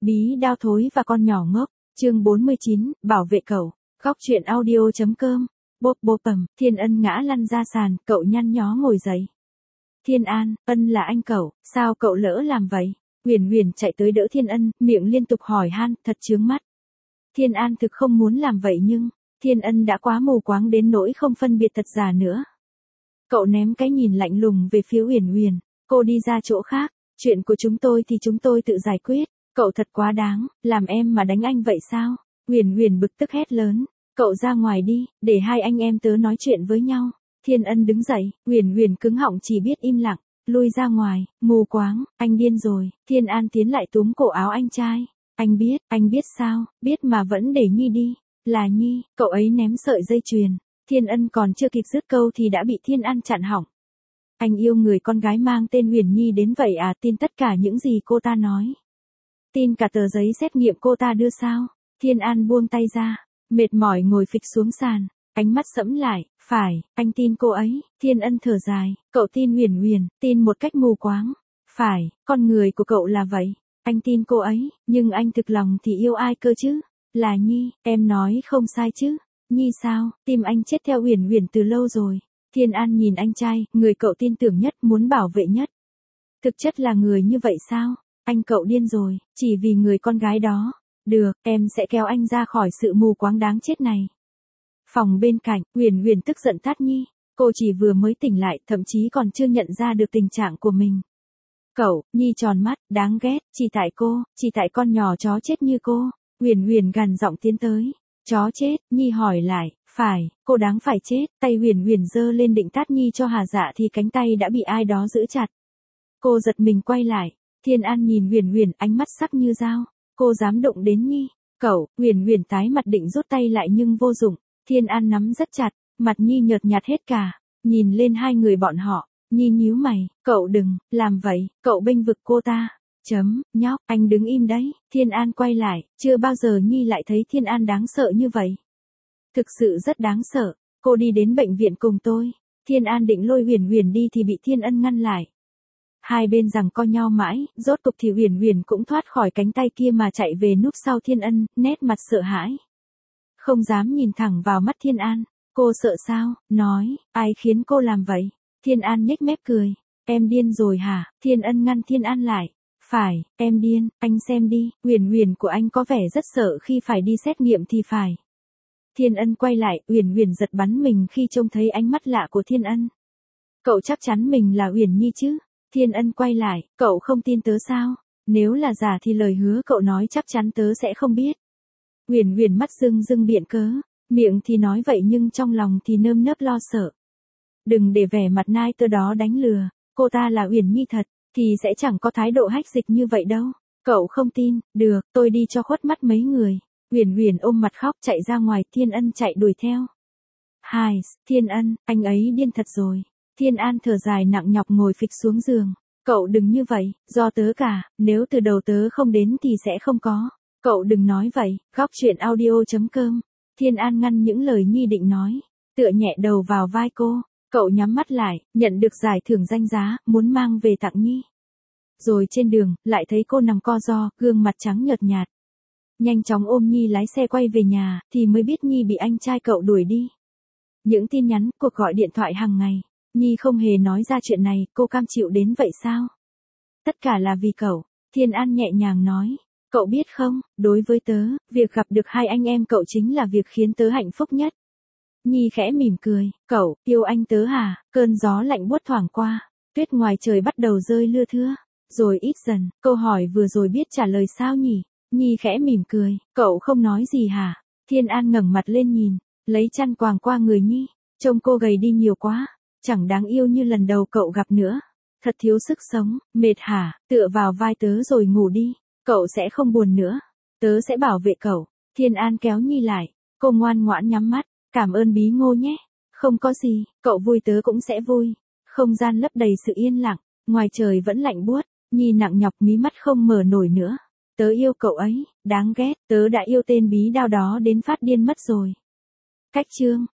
Bí đao thối và con nhỏ ngốc, chương 49, bảo vệ cậu. Góc truyện audio.com. Bộp bộp bầm, Thiên Ân ngã lăn ra sàn, cậu nhăn nhó ngồi dậy. Thiên An, Ân là anh cậu, sao cậu lỡ làm vậy? Huyền Huyền chạy tới đỡ Thiên Ân, miệng liên tục hỏi han, thật chướng mắt. Thiên An thực không muốn làm vậy nhưng, Thiên Ân đã quá mù quáng đến nỗi không phân biệt thật giả nữa. Cậu ném cái nhìn lạnh lùng về phía Huyền Huyền, cô đi ra chỗ khác, chuyện của chúng tôi thì chúng tôi tự giải quyết. Cậu thật quá đáng, làm em mà đánh anh vậy sao? Huyền Huyền bực tức hét lớn, cậu ra ngoài đi, để hai anh em tớ nói chuyện với nhau. Thiên Ân đứng dậy, Huyền Huyền cứng họng chỉ biết im lặng, lui ra ngoài, mù quáng, anh điên rồi. Thiên An tiến lại túm cổ áo anh trai. Anh biết sao, biết mà vẫn để Nhi đi. Là Nhi, cậu ấy ném sợi dây chuyền. Thiên Ân còn chưa kịp dứt câu thì đã bị Thiên An chặn họng. Anh yêu người con gái mang tên Huyền Nhi đến vậy à? Tin tất cả những gì cô ta nói. Tin cả tờ giấy xét nghiệm cô ta đưa sao? Thiên An buông tay ra, mệt mỏi ngồi phịch xuống sàn, ánh mắt sẫm lại, phải, anh tin cô ấy. Thiên Ân thở dài, cậu tin Huyền Huyền, tin một cách mù quáng. Phải, con người của cậu là vậy, anh tin cô ấy, nhưng anh thực lòng thì yêu ai cơ chứ? Là Nhi, em nói không sai chứ? Nhi sao, tim anh chết theo Huyền Huyền từ lâu rồi. Thiên An nhìn anh trai, người cậu tin tưởng nhất, muốn bảo vệ nhất. Thực chất là người như vậy sao? Anh cậu điên rồi, chỉ vì người con gái đó. Được, em sẽ kéo anh ra khỏi sự mù quáng đáng chết này. Phòng bên cạnh, Huyền Huyền tức giận tát Nhi. Cô chỉ vừa mới tỉnh lại, thậm chí còn chưa nhận ra được tình trạng của mình. Cậu, Nhi tròn mắt, đáng ghét, chỉ tại con nhỏ chó chết như cô. Huyền Huyền gằn giọng tiến tới. Chó chết, Nhi hỏi lại, phải, cô đáng phải chết. Tay Huyền Huyền giơ lên định tát Nhi cho hà dạ thì cánh tay đã bị ai đó giữ chặt. Cô giật mình quay lại. Thiên An nhìn Huyền Huyền, ánh mắt sắc như dao. Cô dám động đến Nhi? Cậu, Huyền Huyền tái mặt định rút tay lại nhưng vô dụng. Thiên An nắm rất chặt, mặt Nhi nhợt nhạt hết cả. Nhìn lên hai người bọn họ, Nhi nhíu mày, cậu đừng làm vậy, cậu bênh vực cô ta. Nhóc, anh đứng im đấy. Thiên An quay lại, chưa bao giờ Nhi lại thấy Thiên An đáng sợ như vậy. Thực sự rất đáng sợ. Cô đi đến bệnh viện cùng tôi. Thiên An định lôi Huyền Huyền đi thì bị Thiên Ân ngăn lại. Hai bên giằng co nhau mãi, rốt cục thì Huyền Huyền cũng thoát khỏi cánh tay kia mà chạy về núp sau Thiên Ân, nét mặt sợ hãi. Không dám nhìn thẳng vào mắt Thiên An. Cô sợ sao? Nói, ai khiến cô làm vậy? Thiên An nhếch mép cười. Em điên rồi hả? Thiên Ân ngăn Thiên An lại. Phải, em điên, anh xem đi, Huyền Huyền của anh có vẻ rất sợ khi phải đi xét nghiệm thì phải. Thiên Ân quay lại, Huyền Huyền giật bắn mình khi trông thấy ánh mắt lạ của Thiên Ân. Cậu chắc chắn mình là Huyền Nhi chứ? Thiên Ân quay lại, cậu không tin tớ sao? Nếu là giả thì lời hứa cậu nói chắc chắn tớ sẽ không biết. Huyền Huyền mắt rưng rưng biện cớ, miệng thì nói vậy nhưng trong lòng thì nơm nớp lo sợ. Đừng để vẻ mặt nai tơ đó đánh lừa, cô ta là Huyền Nhi thật, thì sẽ chẳng có thái độ hách dịch như vậy đâu. Cậu không tin, được, tôi đi cho khuất mắt mấy người. Huyền Huyền ôm mặt khóc chạy ra ngoài, Thiên Ân chạy đuổi theo. Hai, Thiên Ân, anh ấy điên thật rồi. Thiên An thở dài nặng nhọc ngồi phịch xuống giường. Cậu đừng như vậy, do tớ cả, nếu từ đầu tớ không đến thì sẽ không có. Cậu đừng nói vậy. Góc truyện audio.com. Thiên An ngăn những lời Nhi định nói, tựa nhẹ đầu vào vai cô. Cậu nhắm mắt lại, nhận được giải thưởng danh giá, muốn mang về tặng Nhi. Rồi trên đường, lại thấy cô nằm co ro, gương mặt trắng nhợt nhạt. Nhanh chóng ôm Nhi lái xe quay về nhà, thì mới biết Nhi bị anh trai cậu đuổi đi. Những tin nhắn, cuộc gọi điện thoại hàng ngày. Nhi không hề nói ra chuyện này, cô cam chịu đến vậy sao? Tất cả là vì cậu. Thiên An nhẹ nhàng nói. Cậu biết không, đối với tớ, việc gặp được hai anh em cậu chính là việc khiến tớ hạnh phúc nhất. Nhi khẽ mỉm cười, cậu, yêu anh tớ hả? Cơn gió lạnh buốt thoảng qua, tuyết ngoài trời bắt đầu rơi lưa thưa, rồi ít dần. Câu hỏi vừa rồi biết trả lời sao nhỉ? Nhi khẽ mỉm cười, cậu không nói gì hả? Thiên An ngẩng mặt lên nhìn, lấy chăn quàng qua người Nhi, trông cô gầy đi nhiều quá, chẳng đáng yêu như lần đầu cậu gặp nữa. Thật thiếu sức sống, mệt hả? Tựa vào vai tớ rồi ngủ đi, cậu sẽ không buồn nữa, tớ sẽ bảo vệ cậu. Thiên An kéo Nhi lại, cô ngoan ngoãn nhắm mắt. Cảm ơn Bí Ngô nhé. Không có gì, cậu vui tớ cũng sẽ vui. Không gian lấp đầy sự yên lặng, ngoài trời vẫn lạnh buốt, Nhi nặng nhọc mí mắt không mở nổi nữa. Tớ yêu cậu ấy, đáng ghét, tớ đã yêu tên bí đao đó đến phát điên mất rồi. Cách chương